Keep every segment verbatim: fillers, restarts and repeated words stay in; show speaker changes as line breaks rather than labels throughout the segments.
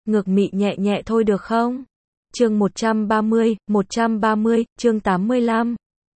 ngược mị nhẹ nhẹ thôi được không? Chương một trăm ba mươi, một trăm ba mươi, chương tám mươi lăm.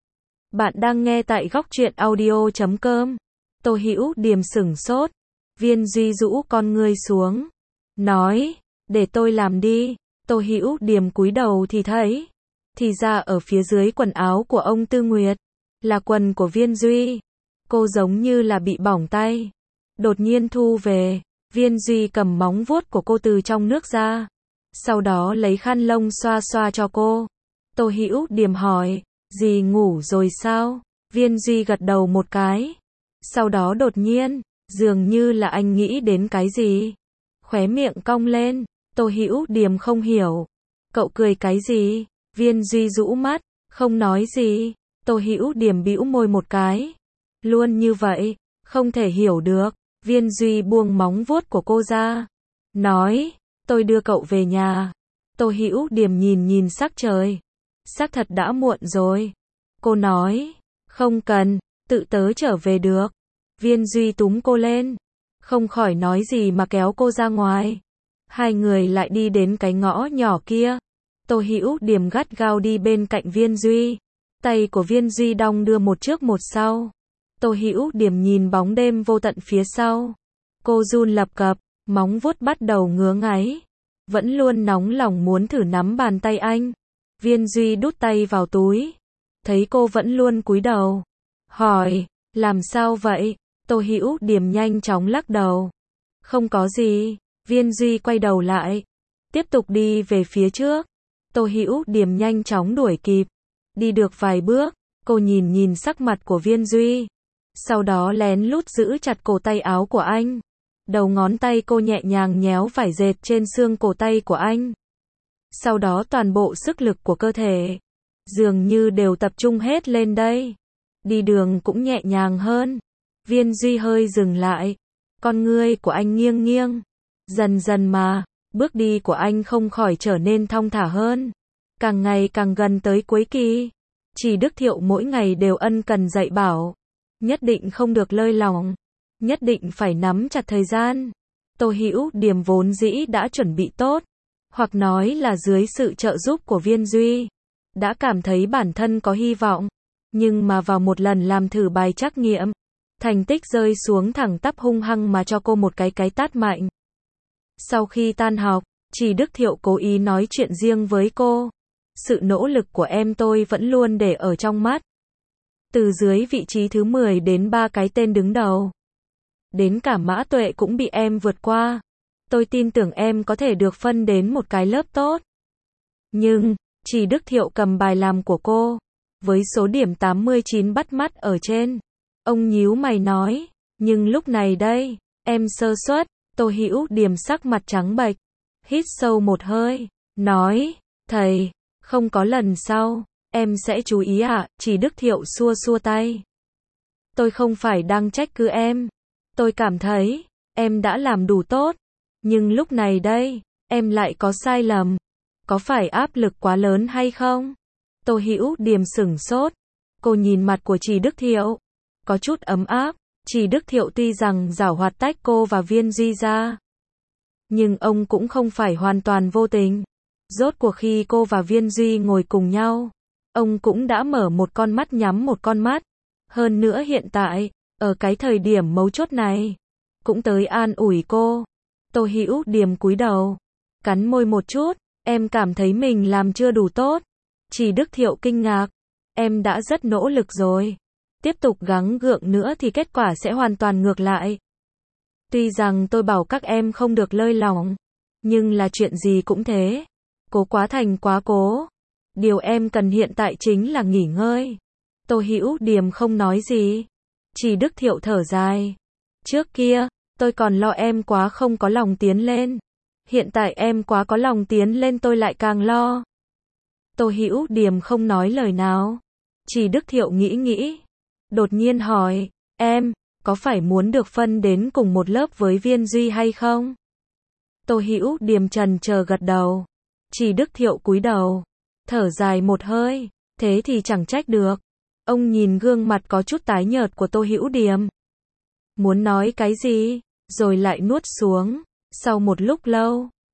Bạn đang nghe tại góc truyện audio chấm com. Tô Hữu Điềm sửng sốt, Viên Duy rũ con ngươi xuống, nói, để tôi làm đi. Tô Hữu Điềm cúi đầu thì thấy, thì ra ở phía dưới quần áo của ông Tư Nguyệt, là quần của Viên Duy. Cô giống như là bị bỏng tay, đột nhiên thu về. Viên Duy cầm móng vuốt của cô từ trong nước ra, sau đó lấy khăn lông xoa xoa cho cô. Tô Hữu Điềm hỏi, dì ngủ rồi sao? Viên Duy gật đầu một cái, sau đó đột nhiên, dường như là anh nghĩ đến cái gì, khóe miệng cong lên. Tô Hữu Điềm không hiểu, cậu cười cái gì? Viên Duy rũ mắt, không nói gì. Tô Hữu Điềm bĩu môi một cái, luôn như vậy, không thể hiểu được. Viên Duy buông móng vuốt của cô ra, nói, tôi đưa cậu về nhà. Tô Hữu Điềm nhìn nhìn sắc trời, xác thật đã muộn rồi. Cô nói, không cần, tự tớ trở về được. Viên Duy túm cô lên, không khỏi nói gì mà kéo cô ra ngoài. Hai người lại đi đến cái ngõ nhỏ kia. Tô Hữu Điềm gắt gao đi bên cạnh Viên Duy, tay của Viên Duy đong đưa một trước một sau. Tô Hữu Điềm nhìn bóng đêm vô tận phía sau, cô run lập cập, móng vuốt bắt đầu ngứa ngáy, vẫn luôn nóng lòng muốn thử nắm bàn tay anh. Viên Duy đút tay vào túi, thấy cô vẫn luôn cúi đầu, hỏi, làm sao vậy? Tô Hữu Điềm nhanh chóng lắc đầu, không có gì. Viên Duy quay đầu lại, tiếp tục đi về phía trước. Tô Hữu Điềm nhanh chóng đuổi kịp, đi được vài bước, cô nhìn nhìn sắc mặt của Viên Duy, sau đó lén lút giữ chặt cổ tay áo của anh. Đầu ngón tay cô nhẹ nhàng nhéo vải dệt trên xương cổ tay của anh. Sau đó toàn bộ sức lực của cơ thể, dường như đều tập trung hết lên đây. Đi đường cũng nhẹ nhàng hơn. Viên Duy hơi dừng lại, con ngươi của anh nghiêng nghiêng. Dần dần mà, bước đi của anh không khỏi trở nên thong thả hơn. Càng ngày càng gần tới cuối kỳ, Chỉ Đức Thiệu mỗi ngày đều ân cần dạy bảo, nhất định không được lơi lỏng, nhất định phải nắm chặt thời gian. Tô Hữu Điềm vốn dĩ đã chuẩn bị tốt, hoặc nói là dưới sự trợ giúp của Viên Duy, đã cảm thấy bản thân có hy vọng. Nhưng mà vào một lần làm thử bài trắc nghiệm, thành tích rơi xuống thẳng tắp, hung hăng mà cho cô một cái cái tát mạnh. Sau khi tan học, Chỉ Đức Thiệu cố ý nói chuyện riêng với cô. Sự nỗ lực của em tôi vẫn luôn để ở trong mắt. Từ dưới vị trí thứ mười đến ba cái tên đứng đầu, đến cả Mã Tuệ cũng bị em vượt qua. Tôi tin tưởng em có thể được phân đến một cái lớp tốt. Nhưng, Chỉ Đức Thiệu cầm bài làm của cô, với số điểm tám mươi chín bắt mắt ở trên. Ông nhíu mày nói, nhưng lúc này đây, em sơ suất. Tô Hữu Điềm sắc mặt trắng bệch, hít sâu một hơi, nói, thầy, không có lần sau, em sẽ chú ý ạ. À? Chỉ Đức Thiệu xua xua tay. Tôi không phải đang trách cứ em. Tôi cảm thấy, em đã làm đủ tốt. Nhưng lúc này đây, em lại có sai lầm. Có phải áp lực quá lớn hay không? Tô Hữu Điềm sửng sốt. Cô nhìn mặt của Chỉ Đức Thiệu, có chút ấm áp. Chỉ Đức Thiệu tuy rằng giảo hoạt tách cô và Viên Duy ra, nhưng ông cũng không phải hoàn toàn vô tình. Rốt cuộc khi cô và Viên Duy ngồi cùng nhau, ông cũng đã mở một con mắt nhắm một con mắt. Hơn nữa hiện tại, ở cái thời điểm mấu chốt này, cũng tới an ủi cô. Tô Hữu Điềm cúi đầu, cắn môi một chút, em cảm thấy mình làm chưa đủ tốt. Chỉ Đức Thiệu kinh ngạc, em đã rất nỗ lực rồi. Tiếp tục gắng gượng nữa thì kết quả sẽ hoàn toàn ngược lại. Tuy rằng tôi bảo các em không được lơi lỏng, nhưng là chuyện gì cũng thế. Cố quá thành quá cố. Điều em cần hiện tại chính là nghỉ ngơi. Tô Hữu Điềm không nói gì. Chỉ Đức Thiệu thở dài. Trước kia, tôi còn lo em quá không có lòng tiến lên. Hiện tại em quá có lòng tiến lên, tôi lại càng lo. Tô Hữu Điềm không nói lời nào. Chỉ Đức Thiệu nghĩ nghĩ, đột nhiên hỏi, em, có phải muốn được phân đến cùng một lớp với Viên Duy hay không? Tô Hữu Điềm trần chờ gật đầu. Chỉ Đức Thiệu cúi đầu, thở dài một hơi, thế thì chẳng trách được. Ông nhìn gương mặt có chút tái nhợt của Tô Hữu Điềm, muốn nói cái gì, rồi lại nuốt xuống. Sau một lúc lâu,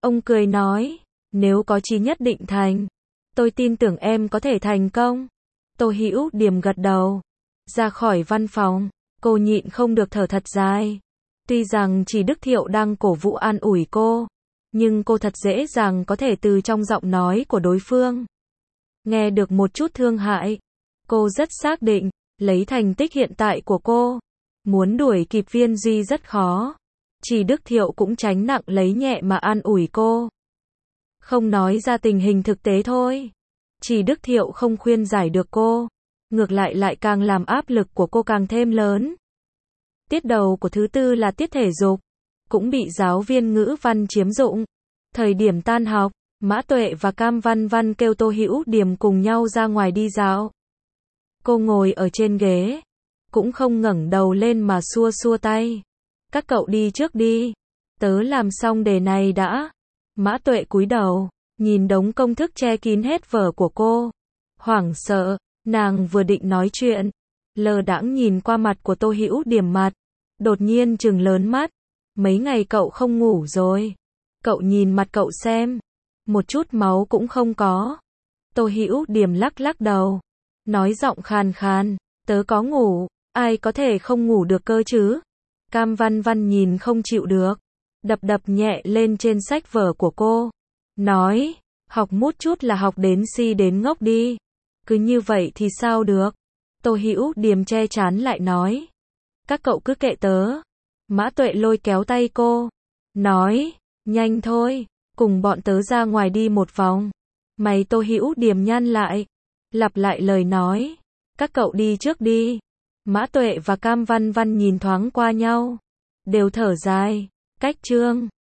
Ông cười nói, nếu có chí nhất định thành. Tôi tin tưởng em có thể thành công. Tô Hữu Điềm gật đầu. Ra khỏi văn phòng, cô nhịn không được thở thật dài. Tuy rằng chỉ Đức Thiệu đang cổ vũ an ủi cô, nhưng cô thật dễ dàng có thể từ trong giọng nói của đối phương nghe được một chút thương hại. Cô rất xác định, lấy thành tích hiện tại của cô, muốn đuổi kịp Viên Duy rất khó. Chỉ Đức Thiệu cũng tránh nặng lấy nhẹ mà an ủi cô. Không nói ra tình hình thực tế thôi. Chỉ Đức Thiệu không khuyên giải được cô, ngược lại lại càng làm áp lực của cô càng thêm lớn. Tiết đầu của thứ tư là tiết thể dục, cũng bị giáo viên ngữ văn chiếm dụng. Thời điểm tan học, Mã Tuệ và Cam Văn Văn kêu Tô Hữu Điềm cùng nhau ra ngoài đi dạo. Cô ngồi ở trên ghế, cũng không ngẩng đầu lên mà xua xua tay. Các cậu đi trước đi, tớ làm xong đề này đã. Mã Tuệ cúi đầu, nhìn đống công thức che kín hết vở của cô. Hoảng sợ, nàng vừa định nói chuyện, lờ đãng nhìn qua mặt của Tô Hữu Điềm mặt, đột nhiên trừng lớn mắt. Mấy ngày cậu không ngủ rồi. Cậu nhìn mặt cậu xem, một chút máu cũng không có. Tô Hữu Điềm lắc lắc đầu, nói giọng khàn khàn, tớ có ngủ, ai có thể không ngủ được cơ chứ? Cam Văn Văn nhìn không chịu được, đập đập nhẹ lên trên sách vở của cô, nói, học mút chút là học đến si đến ngốc đi. Cứ như vậy thì sao được? Tô Hữu Điềm che chắn lại nói, các cậu cứ kệ tớ. Mã Tuệ lôi kéo tay cô, nói, nhanh thôi, cùng bọn tớ ra ngoài đi một vòng. Mày Tô Hữu Điềm nhăn lại, lặp lại lời nói, các cậu đi trước đi. Mã Tuệ và Cam Văn Văn nhìn thoáng qua nhau, đều thở dài. Cách chương